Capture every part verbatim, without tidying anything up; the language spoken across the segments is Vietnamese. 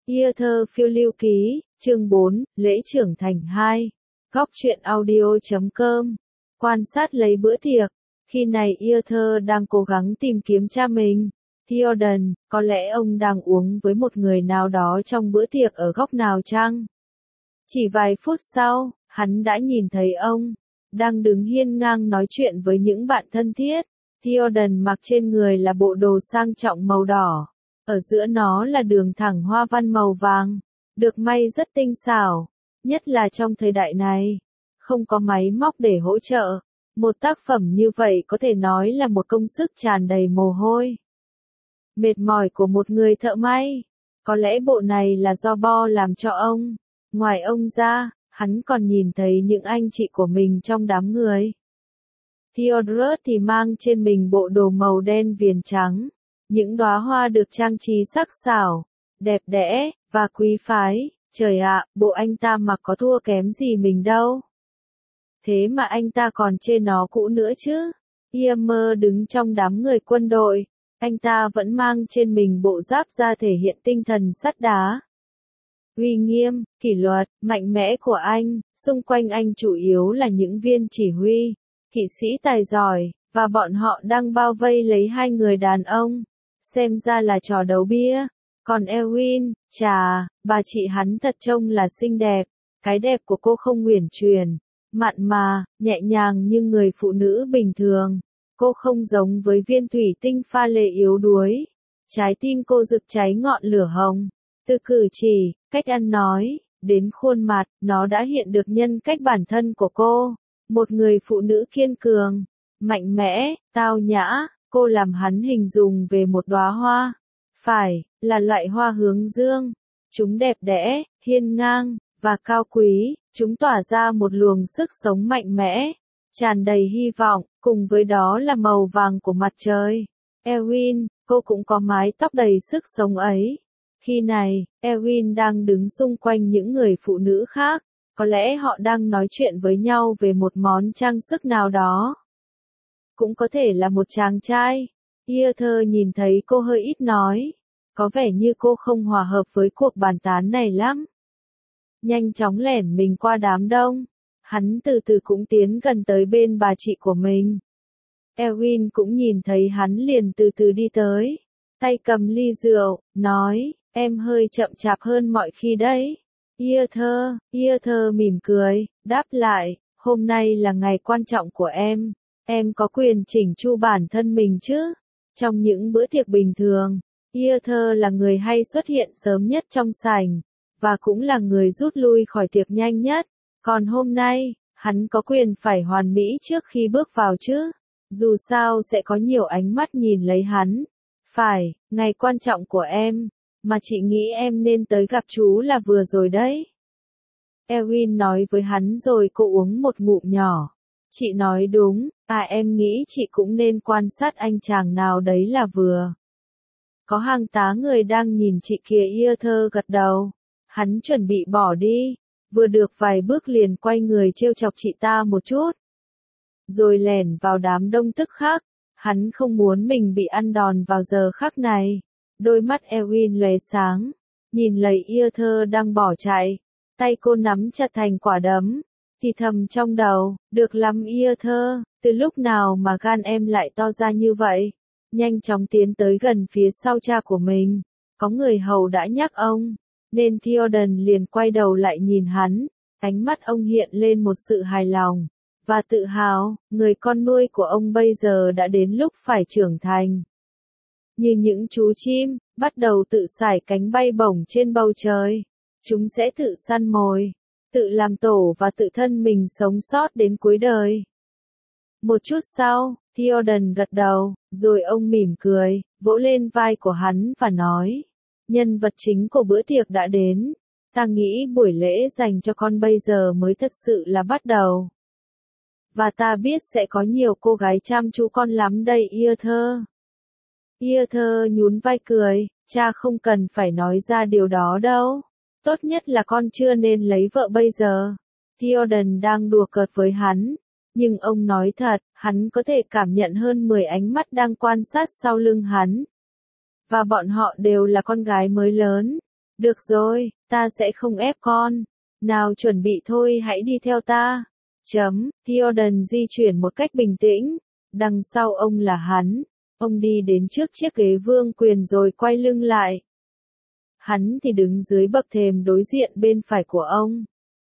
Ia thơ phiêu lưu ký, chương bốn, lễ trưởng thành hai. Góc truyện audio chấm com. Quan sát lấy bữa tiệc. Khi này Ia thơ đang cố gắng tìm kiếm cha mình. Theoden, có lẽ ông đang uống với một người nào đó trong bữa tiệc ở góc nào chăng? Chỉ vài phút sau, hắn đã nhìn thấy ông, đang đứng hiên ngang nói chuyện với những bạn thân thiết. Theoden mặc trên người là bộ đồ sang trọng màu đỏ. Ở giữa nó là đường thẳng hoa văn màu vàng, được may rất tinh xảo, nhất là trong thời đại này, không có máy móc để hỗ trợ. Một tác phẩm như vậy có thể nói là một công sức tràn đầy mồ hôi, mệt mỏi của một người thợ may. Có lẽ bộ này là do Bo làm cho ông. Ngoài ông ra, hắn còn nhìn thấy những anh chị của mình trong đám người. Theodorus thì mang trên mình bộ đồ màu đen viền trắng. Những đóa hoa được trang trí sắc sảo, đẹp đẽ, và quý phái. Trời ạ, bộ anh ta mặc có thua kém gì mình đâu. Thế mà anh ta còn chê nó cũ nữa chứ. Ymer đứng trong đám người quân đội. Anh ta vẫn mang trên mình bộ giáp da thể hiện tinh thần sắt đá. Uy nghiêm, kỷ luật, mạnh mẽ của anh. Xung quanh anh chủ yếu là những viên chỉ huy, kỵ sĩ tài giỏi, và bọn họ đang bao vây lấy hai người đàn ông. Xem ra là trò đấu bia. Còn Elwyn, chà, bà chị hắn thật trông là xinh đẹp. Cái đẹp của cô không uyển chuyển, mặn mà, nhẹ nhàng như người phụ nữ bình thường. Cô không giống với viên thủy tinh pha lê yếu đuối. Trái tim cô rực cháy ngọn lửa hồng. Từ cử chỉ, cách ăn nói, đến khuôn mặt, nó đã hiện được nhân cách bản thân của cô. Một người phụ nữ kiên cường, mạnh mẽ, tao nhã. Cô làm hắn hình dung về một đóa hoa. Phải, là loại hoa hướng dương. Chúng đẹp đẽ, hiên ngang, và cao quý. Chúng tỏa ra một luồng sức sống mạnh mẽ, tràn đầy hy vọng, cùng với đó là màu vàng của mặt trời. Elwyn, cô cũng có mái tóc đầy sức sống ấy. Khi này, Elwyn đang đứng xung quanh những người phụ nữ khác. Có lẽ họ đang nói chuyện với nhau về một món trang sức nào đó. Cũng có thể là một chàng trai. Ia thơ nhìn thấy cô hơi ít nói. Có vẻ như cô không hòa hợp với cuộc bàn tán này lắm. Nhanh chóng lẻn mình qua đám đông. Hắn từ từ cũng tiến gần tới bên bà chị của mình. Elwyn cũng nhìn thấy hắn liền từ từ đi tới. Tay cầm ly rượu, nói, em hơi chậm chạp hơn mọi khi đấy. Ia thơ, Ia thơ mỉm cười, đáp lại, hôm nay là ngày quan trọng của em. Em có quyền chỉnh chu bản thân mình chứ. Trong những bữa tiệc bình thường, Ia thơ là người hay xuất hiện sớm nhất trong sảnh, và cũng là người rút lui khỏi tiệc nhanh nhất. Còn hôm nay, hắn có quyền phải hoàn mỹ trước khi bước vào chứ. Dù sao sẽ có nhiều ánh mắt nhìn lấy hắn. Phải, ngày quan trọng của em, mà chị nghĩ em nên tới gặp chú là vừa rồi đấy. Elwyn nói với hắn rồi cô uống một ngụm nhỏ. Chị nói đúng, à em nghĩ chị cũng nên quan sát anh chàng nào đấy là vừa. Có hàng tá người đang nhìn chị kìa. Ia thơ gật đầu. Hắn chuẩn bị bỏ đi, vừa được vài bước liền quay người trêu chọc chị ta một chút. Rồi lẻn vào đám đông tức khắc. Hắn không muốn mình bị ăn đòn vào giờ khắc này. Đôi mắt Elwyn lóe sáng, nhìn lấy Ia thơ đang bỏ chạy. Tay cô nắm chặt thành quả đấm, thì thầm trong đầu, được lắm Ia thơ, từ lúc nào mà gan em lại to ra như vậy. Nhanh chóng tiến tới gần phía sau cha của mình. Có người hầu đã nhắc ông, nên Theoden liền quay đầu lại nhìn hắn. Ánh mắt ông hiện lên một sự hài lòng và tự hào. Người con nuôi của ông bây giờ đã đến lúc phải trưởng thành. Như những chú chim, bắt đầu tự sải cánh bay bổng trên bầu trời. Chúng sẽ tự săn mồi, tự làm tổ và tự thân mình sống sót đến cuối đời. Một chút sau, Theoden gật đầu, rồi ông mỉm cười, vỗ lên vai của hắn và nói, nhân vật chính của bữa tiệc đã đến. Ta nghĩ buổi lễ dành cho con bây giờ mới thật sự là bắt đầu. Và ta biết sẽ có nhiều cô gái chăm chú con lắm đây Ia thơ. Ia thơ nhún vai cười, cha không cần phải nói ra điều đó đâu. Tốt nhất là con chưa nên lấy vợ bây giờ. Theoden đang đùa cợt với hắn. Nhưng ông nói thật, hắn có thể cảm nhận hơn mười ánh mắt đang quan sát sau lưng hắn. Và bọn họ đều là con gái mới lớn. Được rồi, ta sẽ không ép con. Nào chuẩn bị thôi, hãy đi theo ta. Chấm, Theoden di chuyển một cách bình tĩnh. Đằng sau ông là hắn. Ông đi đến trước chiếc ghế vương quyền rồi quay lưng lại. Hắn thì đứng dưới bậc thềm đối diện bên phải của ông.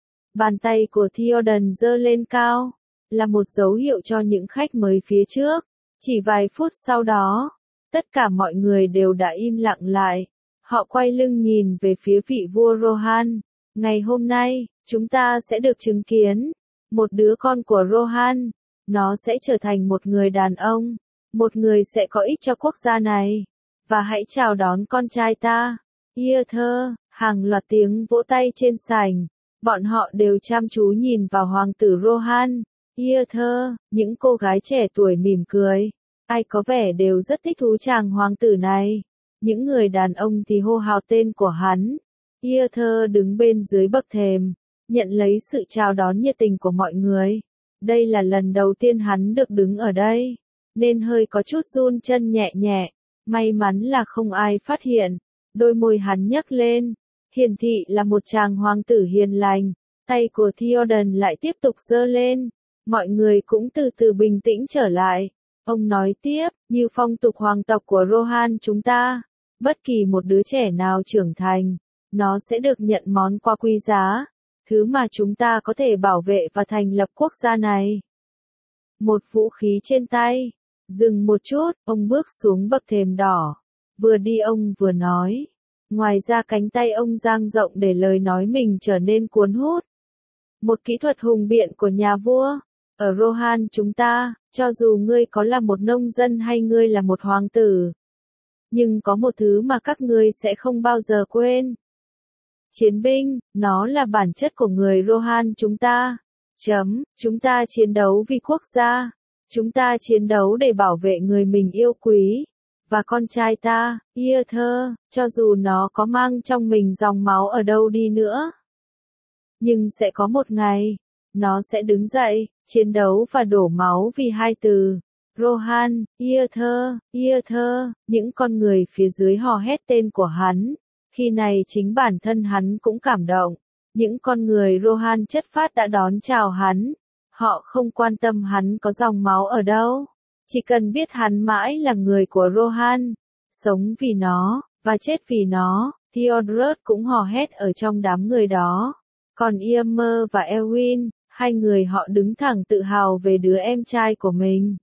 Bàn tay của Theoden giơ lên cao, là một dấu hiệu cho những khách mới phía trước. Chỉ vài phút sau đó, tất cả mọi người đều đã im lặng lại. Họ quay lưng nhìn về phía vị vua Rohan. Ngày hôm nay, chúng ta sẽ được chứng kiến một đứa con của Rohan. Nó sẽ trở thành một người đàn ông, một người sẽ có ích cho quốc gia này. Và hãy chào đón con trai ta. Earthur, hàng loạt tiếng vỗ tay trên sảnh. Bọn họ đều chăm chú nhìn vào hoàng tử Rohan. Earthur, những cô gái trẻ tuổi mỉm cười. Ai có vẻ đều rất thích thú chàng hoàng tử này. Những người đàn ông thì hô hào tên của hắn. Earthur đứng bên dưới bậc thềm, nhận lấy sự chào đón nhiệt tình của mọi người. Đây là lần đầu tiên hắn được đứng ở đây, nên hơi có chút run chân nhẹ nhẹ. May mắn là không ai phát hiện. Đôi môi hắn nhấc lên, hiển thị là một chàng hoàng tử hiền lành. Tay của Theoden lại tiếp tục giơ lên. Mọi người cũng từ từ bình tĩnh trở lại. Ông nói tiếp, như phong tục hoàng tộc của Rohan chúng ta, bất kỳ một đứa trẻ nào trưởng thành, nó sẽ được nhận món quà quý giá, thứ mà chúng ta có thể bảo vệ và thành lập quốc gia này. Một vũ khí trên tay. Dừng một chút, ông bước xuống bậc thềm đỏ. Vừa đi ông vừa nói. Ngoài ra cánh tay ông dang rộng để lời nói mình trở nên cuốn hút. Một kỹ thuật hùng biện của nhà vua. Ở Rohan chúng ta, cho dù ngươi có là một nông dân hay ngươi là một hoàng tử, nhưng có một thứ mà các ngươi sẽ không bao giờ quên. Chiến binh, nó là bản chất của người Rohan chúng ta. Chấm, chúng ta chiến đấu vì quốc gia. Chúng ta chiến đấu để bảo vệ người mình yêu quý. Và con trai ta, Earthur, cho dù nó có mang trong mình dòng máu ở đâu đi nữa. Nhưng sẽ có một ngày, nó sẽ đứng dậy, chiến đấu và đổ máu vì hai từ. Rohan, Earthur, Earthur, những con người phía dưới hò hét tên của hắn. Khi này chính bản thân hắn cũng cảm động. Những con người Rohan chất phát đã đón chào hắn. Họ không quan tâm hắn có dòng máu ở đâu. Chỉ cần biết hắn mãi là người của Rohan. Sống vì nó, và chết vì nó. Theodred cũng hò hét ở trong đám người đó. Còn Eomer và Elwyn, hai người họ đứng thẳng tự hào về đứa em trai của mình.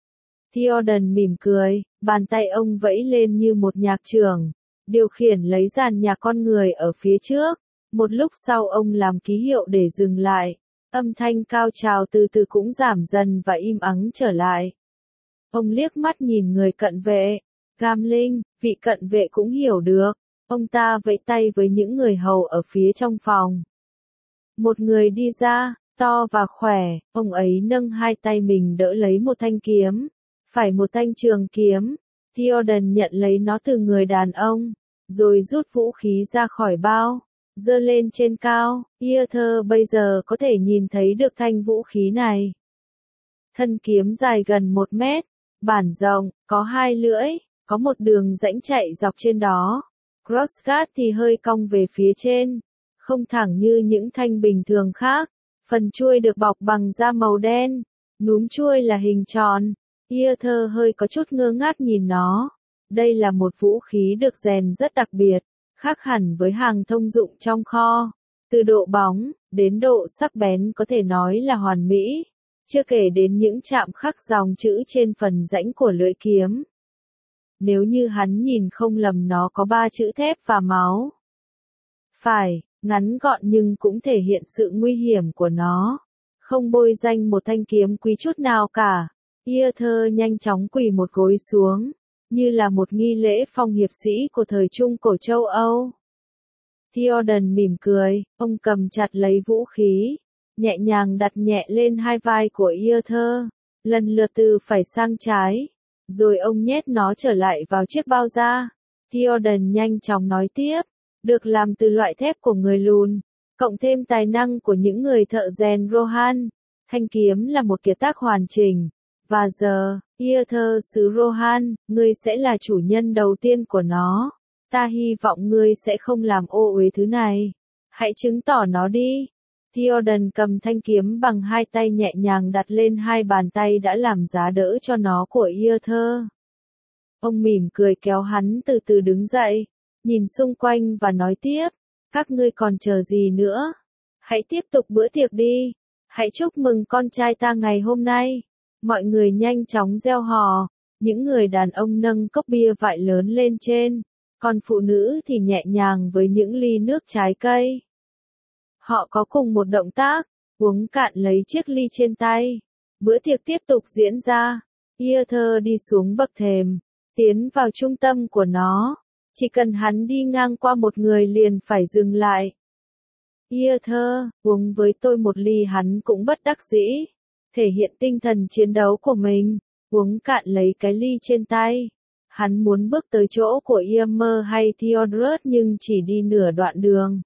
Theoden mỉm cười, bàn tay ông vẫy lên như một nhạc trưởng, điều khiển lấy dàn nhạc con người ở phía trước. Một lúc sau ông làm ký hiệu để dừng lại. Âm thanh cao trào từ từ cũng giảm dần và im ắng trở lại. Ông liếc mắt nhìn người cận vệ. Gamling, vị cận vệ cũng hiểu được. Ông ta vẫy tay với những người hầu ở phía trong phòng. Một người đi ra, to và khỏe, ông ấy nâng hai tay mình đỡ lấy một thanh kiếm. Phải một thanh trường kiếm. Theoden nhận lấy nó từ người đàn ông, rồi rút vũ khí ra khỏi bao, giơ lên trên cao. Earthur bây giờ có thể nhìn thấy được thanh vũ khí này. Thân kiếm dài gần một mét, bản rộng, có hai lưỡi, có một đường rãnh chạy dọc trên đó. Crossguard thì hơi cong về phía trên, không thẳng như những thanh bình thường khác. Phần chuôi được bọc bằng da màu đen, núm chuôi là hình tròn. Earthur hơi có chút ngơ ngác nhìn nó. Đây là một vũ khí được rèn rất đặc biệt, khác hẳn với hàng thông dụng trong kho. Từ độ bóng, đến độ sắc bén có thể nói là hoàn mỹ. Chưa kể đến những chạm khắc dòng chữ trên phần rãnh của lưỡi kiếm. Nếu như hắn nhìn không lầm nó có ba chữ thép và máu. Phải, ngắn gọn nhưng cũng thể hiện sự nguy hiểm của nó. Không bôi danh một thanh kiếm quý chút nào cả. Earthur nhanh chóng quỳ một gối xuống, như là một nghi lễ phong hiệp sĩ của thời Trung Cổ châu Âu. Theoden mỉm cười, ông cầm chặt lấy vũ khí, nhẹ nhàng đặt nhẹ lên hai vai của Earthur, lần lượt từ phải sang trái, rồi ông nhét nó trở lại vào chiếc bao da. Theoden nhanh chóng nói tiếp, được làm từ loại thép của người lùn, cộng thêm tài năng của những người thợ rèn Rohan, thanh kiếm là một kiệt tác hoàn chỉnh. Và giờ, Earthur xứ Rohan, ngươi sẽ là chủ nhân đầu tiên của nó. Ta hy vọng ngươi sẽ không làm ô uế thứ này. Hãy chứng tỏ nó đi. Theoden cầm thanh kiếm bằng hai tay nhẹ nhàng đặt lên hai bàn tay đã làm giá đỡ cho nó của Iather. Ông mỉm cười kéo hắn từ từ đứng dậy, nhìn xung quanh và nói tiếp, các ngươi còn chờ gì nữa? Hãy tiếp tục bữa tiệc đi. Hãy chúc mừng con trai ta ngày hôm nay. Mọi người nhanh chóng reo hò, những người đàn ông nâng cốc bia vại lớn lên trên, còn phụ nữ thì nhẹ nhàng với những ly nước trái cây. Họ có cùng một động tác, uống cạn lấy chiếc ly trên tay. Bữa tiệc tiếp tục diễn ra. Iather đi xuống bậc thềm, tiến vào trung tâm của nó. Chỉ cần hắn đi ngang qua một người liền phải dừng lại. Iather, uống với tôi một ly, hắn cũng bất đắc dĩ. Thể hiện tinh thần chiến đấu của mình, uống cạn lấy cái ly trên tay. Hắn muốn bước tới chỗ của Ymir hay Theodred nhưng chỉ đi nửa đoạn đường.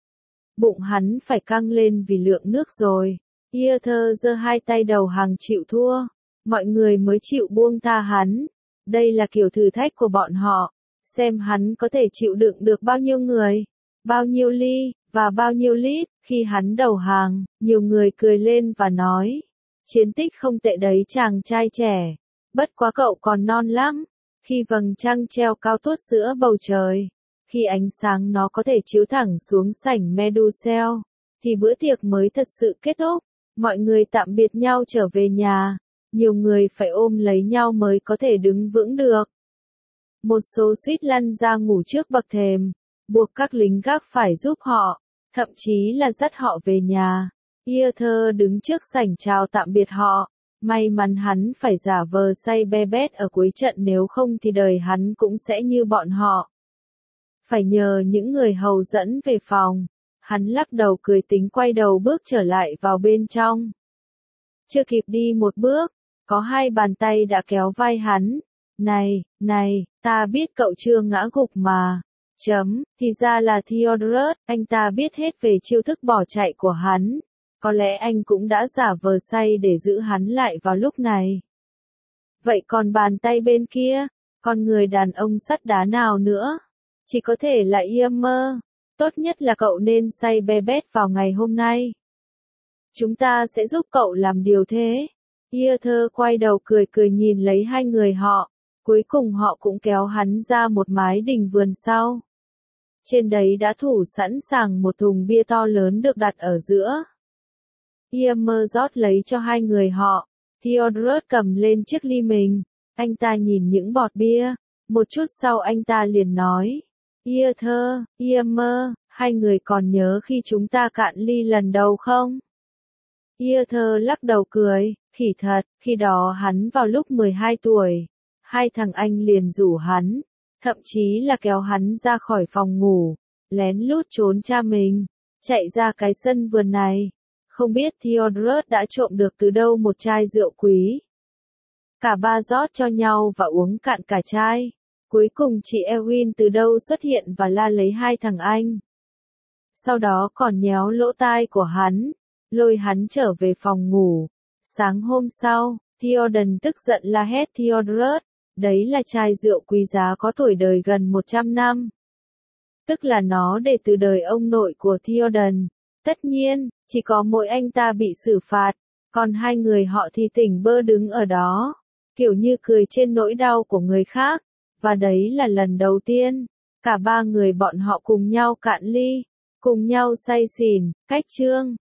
Bụng hắn phải căng lên vì lượng nước rồi. Iather giơ hai tay đầu hàng chịu thua. Mọi người mới chịu buông tha hắn. Đây là kiểu thử thách của bọn họ. Xem hắn có thể chịu đựng được bao nhiêu người, bao nhiêu ly, và bao nhiêu lít. Khi hắn đầu hàng, nhiều người cười lên và nói, chiến tích không tệ đấy chàng trai trẻ. Bất quá cậu còn non lắm. Khi vầng trăng treo cao tuốt giữa bầu trời, khi ánh sáng nó có thể chiếu thẳng xuống sảnh Medusel, thì bữa tiệc mới thật sự kết thúc. Mọi người tạm biệt nhau trở về nhà. Nhiều người phải ôm lấy nhau mới có thể đứng vững được. Một số suýt lăn ra ngủ trước bậc thềm, buộc các lính gác phải giúp họ, thậm chí là dắt họ về nhà. Iather đứng trước sảnh chào tạm biệt họ. May mắn hắn phải giả vờ say be bét ở cuối trận, nếu không thì đời hắn cũng sẽ như bọn họ. Phải nhờ những người hầu dẫn về phòng. Hắn lắc đầu cười tính quay đầu bước trở lại vào bên trong. Chưa kịp đi một bước, có hai bàn tay đã kéo vai hắn. Này, này, ta biết cậu chưa ngã gục mà. Chấm, thì ra là Theodred, anh ta biết hết về chiêu thức bỏ chạy của hắn. Có lẽ anh cũng đã giả vờ say để giữ hắn lại vào lúc này. Vậy còn bàn tay bên kia, con người đàn ông sắt đá nào nữa? Chỉ có thể là Ymir. Tốt nhất là cậu nên say be bét vào ngày hôm nay. Chúng ta sẽ giúp cậu làm điều thế. Iather quay đầu cười cười nhìn lấy hai người họ. Cuối cùng họ cũng kéo hắn ra một mái đình vườn sau. Trên đấy đã thủ sẵn sàng một thùng bia to lớn được đặt ở giữa. Ymir rót lấy cho hai người họ. Theodred cầm lên chiếc ly mình. Anh ta nhìn những bọt bia. Một chút sau anh ta liền nói. Iather, Ymir, hai người còn nhớ khi chúng ta cạn ly lần đầu không? Iather lắc đầu cười, khỉ thật, khi đó hắn vào lúc mười hai tuổi. Hai thằng anh liền rủ hắn, thậm chí là kéo hắn ra khỏi phòng ngủ, lén lút trốn cha mình, chạy ra cái sân vườn này. Không biết Theodred đã trộm được từ đâu một chai rượu quý. Cả ba rót cho nhau và uống cạn cả chai. Cuối cùng chị Elwyn từ đâu xuất hiện và la lấy hai thằng anh. Sau đó còn nhéo lỗ tai của hắn, lôi hắn trở về phòng ngủ. Sáng hôm sau, Theoden tức giận la hét Theodred, đấy là chai rượu quý giá có tuổi đời gần một trăm năm. Tức là nó để từ đời ông nội của Theoden. Tất nhiên, chỉ có mỗi anh ta bị xử phạt, còn hai người họ thì tỉnh bơ đứng ở đó, kiểu như cười trên nỗi đau của người khác. Và đấy là lần đầu tiên, cả ba người bọn họ cùng nhau cạn ly, cùng nhau say xỉn, cách chương.